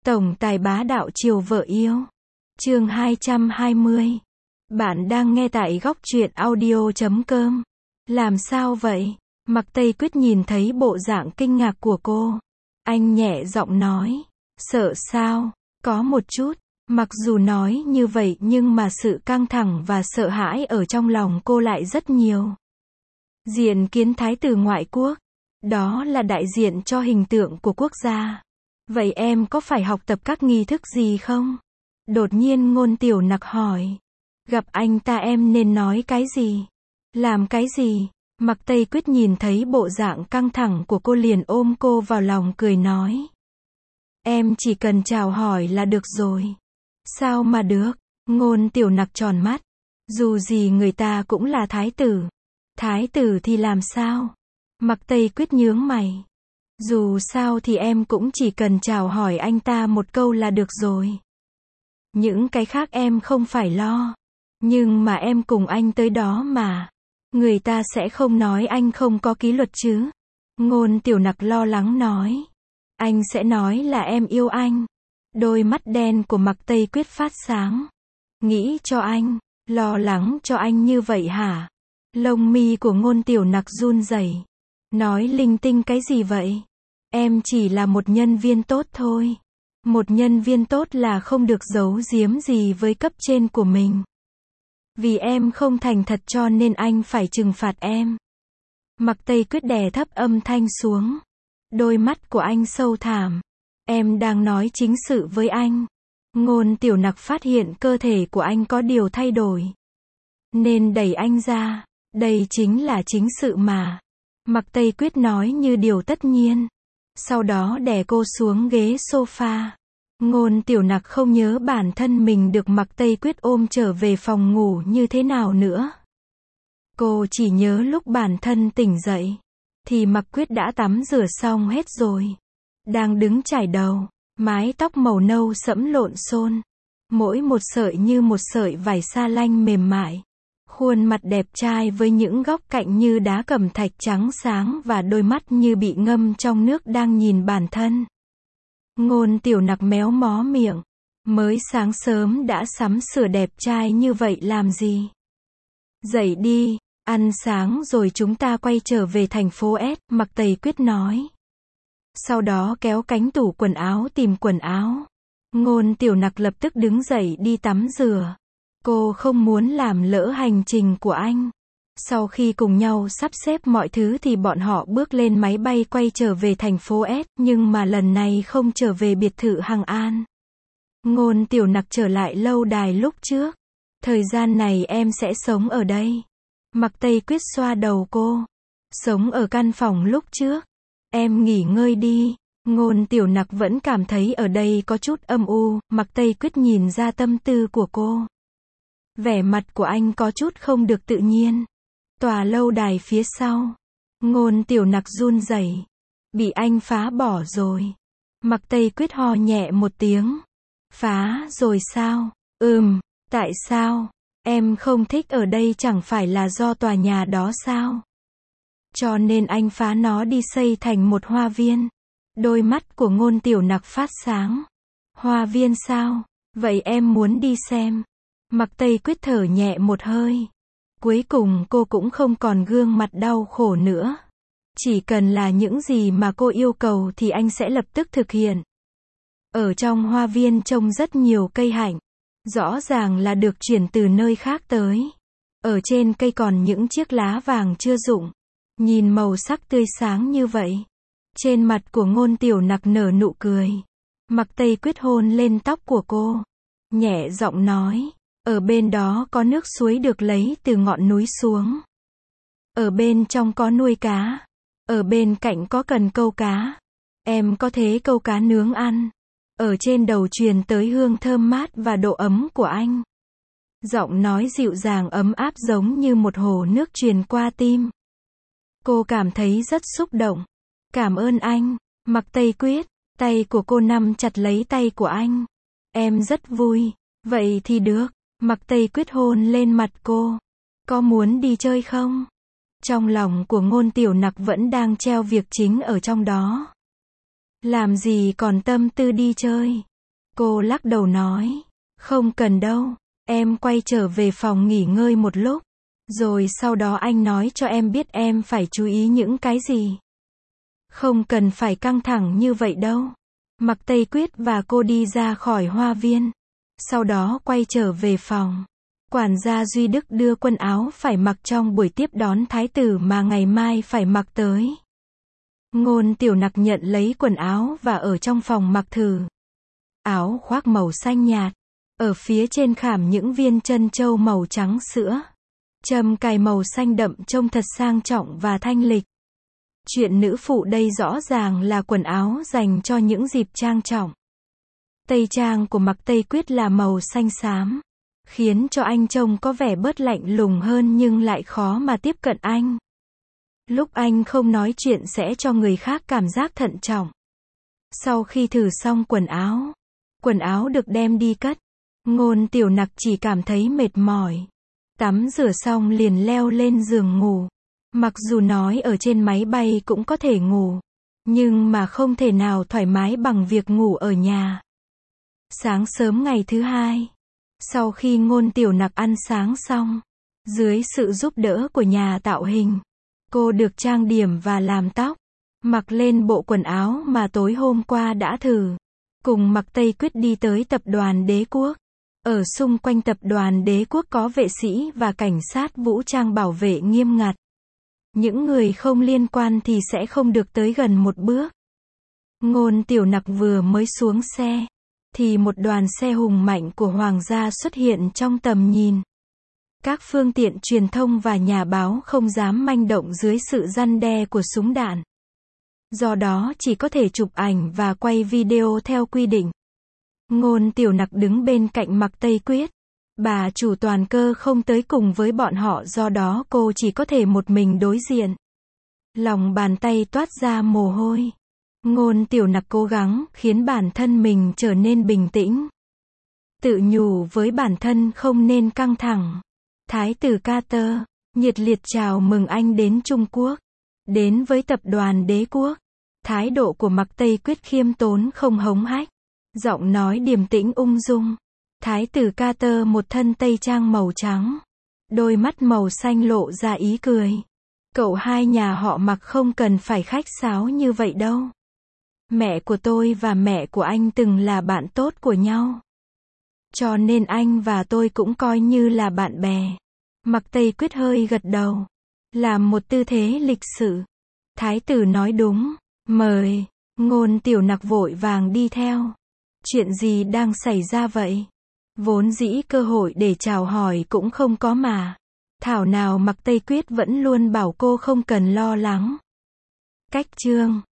Tổng tài bá đạo chiều vợ yêu. Chương 220. Bạn đang nghe tại góc truyện audio.com. Làm sao vậy? Mạc Tây Quyết nhìn thấy bộ dạng kinh ngạc của cô. Anh nhẹ giọng nói. Sợ sao? Có một chút. Mặc dù nói như vậy nhưng mà sự căng thẳng và sợ hãi ở trong lòng cô lại rất nhiều. Diện kiến thái tử ngoại quốc. Đó là đại diện cho hình tượng của quốc gia. Vậy em có phải học tập các nghi thức gì không? Đột nhiên Ngôn Tiểu Nặc hỏi. Gặp anh ta em nên nói cái gì? Làm cái gì? Mạc Tây Quyết nhìn thấy bộ dạng căng thẳng của cô liền ôm cô vào lòng cười nói. Em chỉ cần chào hỏi là được rồi. Sao mà được? Ngôn Tiểu Nặc tròn mắt. Dù gì người ta cũng là thái tử. Thái tử thì làm sao? Mạc Tây Quyết nhướng mày. Dù sao thì em cũng chỉ cần chào hỏi anh ta một câu là được rồi. Những cái khác em không phải lo. Nhưng mà em cùng anh tới đó mà. Người ta sẽ không nói anh không có kỷ luật chứ. Ngôn Tiểu Nặc lo lắng nói. Anh sẽ nói là em yêu anh. Đôi mắt đen của Mạc Tây Quyết phát sáng. Nghĩ cho anh, lo lắng cho anh như vậy hả? Lông mi của Ngôn Tiểu Nặc run rẩy. Nói linh tinh cái gì vậy? Em chỉ là một nhân viên tốt thôi. Một nhân viên tốt là không được giấu giếm gì với cấp trên của mình. Vì em không thành thật cho nên anh phải trừng phạt em. Mạc Tây Quyết đè thấp âm thanh xuống. Đôi mắt của anh sâu thẳm. Em đang nói chính sự với anh. Ngôn Tiểu Nặc phát hiện cơ thể của anh có điều thay đổi. Nên đẩy anh ra. Đây chính là chính sự mà. Mạc Tây Quyết nói như điều tất nhiên. Sau đó đè cô xuống ghế sofa. Ngôn Tiểu Nặc không nhớ bản thân mình được Mạc Tây Quyết ôm trở về phòng ngủ như thế nào nữa. Cô chỉ nhớ lúc bản thân tỉnh dậy. Thì Mạc Quyết đã tắm rửa xong hết rồi. Đang đứng chải đầu. Mái tóc màu nâu sẫm lộn xộn. Mỗi một sợi như một sợi vải sa lanh mềm mại. Khuôn mặt đẹp trai với những góc cạnh như đá cẩm thạch trắng sáng và đôi mắt như bị ngâm trong nước đang nhìn bản thân. Ngôn Tiểu Nặc méo mó miệng. Mới sáng sớm đã sắm sửa đẹp trai như vậy làm gì? Dậy đi, ăn sáng rồi chúng ta quay trở về thành phố S, Mạc Tây Quyết nói. Sau đó kéo cánh tủ quần áo tìm quần áo. Ngôn Tiểu Nặc lập tức đứng dậy đi tắm rửa. Cô không muốn làm lỡ hành trình của anh. Sau khi cùng nhau sắp xếp mọi thứ thì bọn họ bước lên máy bay quay trở về thành phố S, nhưng mà lần này không trở về biệt thự Hằng An. Ngôn Tiểu Nặc trở lại lâu đài lúc trước. Thời gian này em sẽ sống ở đây. Mạc Tây Quyết xoa đầu cô. Sống ở căn phòng lúc trước. Em nghỉ ngơi đi. Ngôn Tiểu Nặc vẫn cảm thấy ở đây có chút âm u. Mạc Tây Quyết nhìn ra tâm tư của cô. Vẻ mặt của anh có chút không được tự nhiên. Tòa lâu đài phía sau. Ngôn Tiểu Nặc run rẩy. Bị anh phá bỏ rồi. Mạc Tây Quyết ho nhẹ một tiếng. Phá rồi sao? Tại sao? Em không thích ở đây chẳng phải là do tòa nhà đó sao? Cho nên anh phá nó đi xây thành một hoa viên. Đôi mắt của Ngôn Tiểu Nặc phát sáng. Hoa viên sao? Vậy em muốn đi xem. Mạc Tây Quyết thở nhẹ một hơi. Cuối cùng cô cũng không còn gương mặt đau khổ nữa. Chỉ cần là những gì mà cô yêu cầu thì anh sẽ lập tức thực hiện. Ở trong hoa viên trông rất nhiều cây hạnh. Rõ ràng là được chuyển từ nơi khác tới. Ở trên cây còn những chiếc lá vàng chưa rụng. Nhìn màu sắc tươi sáng như vậy. Trên mặt của Ngôn Tiểu Nặc nở nụ cười. Mạc Tây Quyết hôn lên tóc của cô. Nhẹ giọng nói. Ở bên đó có nước suối được lấy từ ngọn núi xuống. Ở bên trong có nuôi cá. Ở bên cạnh có cần câu cá. Em có thể câu cá nướng ăn. Ở trên đầu truyền tới hương thơm mát và độ ấm của anh. Giọng nói dịu dàng ấm áp giống như một hồ nước truyền qua tim. Cô cảm thấy rất xúc động. Cảm ơn anh, Mạc Tây Quyết. Tay của cô nắm chặt lấy tay của anh. Em rất vui. Vậy thì được. Mạc Tây Quyết hôn lên mặt cô. Có muốn đi chơi không? Trong lòng của Ngôn Tiểu Nặc vẫn đang treo việc chính ở trong đó. Làm gì còn tâm tư đi chơi. Cô lắc đầu nói, không cần đâu, em quay trở về phòng nghỉ ngơi một lúc, rồi sau đó anh nói cho em biết em phải chú ý những cái gì. Không cần phải căng thẳng như vậy đâu. Mạc Tây Quyết và cô đi ra khỏi hoa viên, sau đó quay trở về phòng. Quản gia Duy Đức đưa quần áo phải mặc trong buổi tiếp đón thái tử mà ngày mai phải mặc tới. Ngôn Tiểu Nặc nhận lấy quần áo và ở trong phòng mặc thử. Áo khoác màu xanh nhạt, ở phía trên khảm những viên trân châu màu trắng sữa. Trầm cài màu xanh đậm trông thật sang trọng và thanh lịch. Chuyện nữ phụ đây rõ ràng là quần áo dành cho những dịp trang trọng. Tây trang của Mạc Tây Quyết là màu xanh xám, khiến cho anh trông có vẻ bớt lạnh lùng hơn nhưng lại khó mà tiếp cận anh. Lúc anh không nói chuyện sẽ cho người khác cảm giác thận trọng. Sau khi thử xong quần áo được đem đi cất. Ngôn Tiểu Nặc chỉ cảm thấy mệt mỏi. Tắm rửa xong liền leo lên giường ngủ. Mặc dù nói ở trên máy bay cũng có thể ngủ, nhưng mà không thể nào thoải mái bằng việc ngủ ở nhà. Sáng sớm ngày thứ hai, sau khi Ngôn Tiểu Nặc ăn sáng xong, dưới sự giúp đỡ của nhà tạo hình, cô được trang điểm và làm tóc, mặc lên bộ quần áo mà tối hôm qua đã thử. Cùng Mạc Tây Quyết đi tới tập đoàn Đế Quốc. Ở xung quanh tập đoàn Đế Quốc có vệ sĩ và cảnh sát vũ trang bảo vệ nghiêm ngặt. Những người không liên quan thì sẽ không được tới gần một bước. Ngôn Tiểu Nặc vừa mới xuống xe, thì một đoàn xe hùng mạnh của Hoàng gia xuất hiện trong tầm nhìn. Các phương tiện truyền thông và nhà báo không dám manh động dưới sự răn đe của súng đạn. Do đó chỉ có thể chụp ảnh và quay video theo quy định. Ngôn Tiểu Nặc đứng bên cạnh Mạc Tây Quyết. Bà chủ toàn cơ không tới cùng với bọn họ, do đó cô chỉ có thể một mình đối diện. Lòng bàn tay toát ra mồ hôi. Ngôn Tiểu Nặc cố gắng khiến bản thân mình trở nên bình tĩnh. Tự nhủ với bản thân không nên căng thẳng. Thái tử Carter nhiệt liệt chào mừng anh đến Trung Quốc. Đến với tập đoàn Đế Quốc. Thái độ của Mạc Tây Quyết khiêm tốn không hống hách. Giọng nói điềm tĩnh ung dung. Thái tử Carter một thân tây trang màu trắng. Đôi mắt màu xanh lộ ra ý cười. Cậu hai nhà họ Mạc không cần phải khách sáo như vậy đâu. Mẹ của tôi và mẹ của anh từng là bạn tốt của nhau. Cho nên anh và tôi cũng coi như là bạn bè. Mạc Tây Quyết hơi gật đầu. Làm một tư thế lịch sự. Thái tử nói đúng. Mời. Ngôn Tiểu Nặc vội vàng đi theo. Chuyện gì đang xảy ra vậy? Vốn dĩ cơ hội để chào hỏi cũng không có mà. Thảo nào Mạc Tây Quyết vẫn luôn bảo cô không cần lo lắng. Cách chương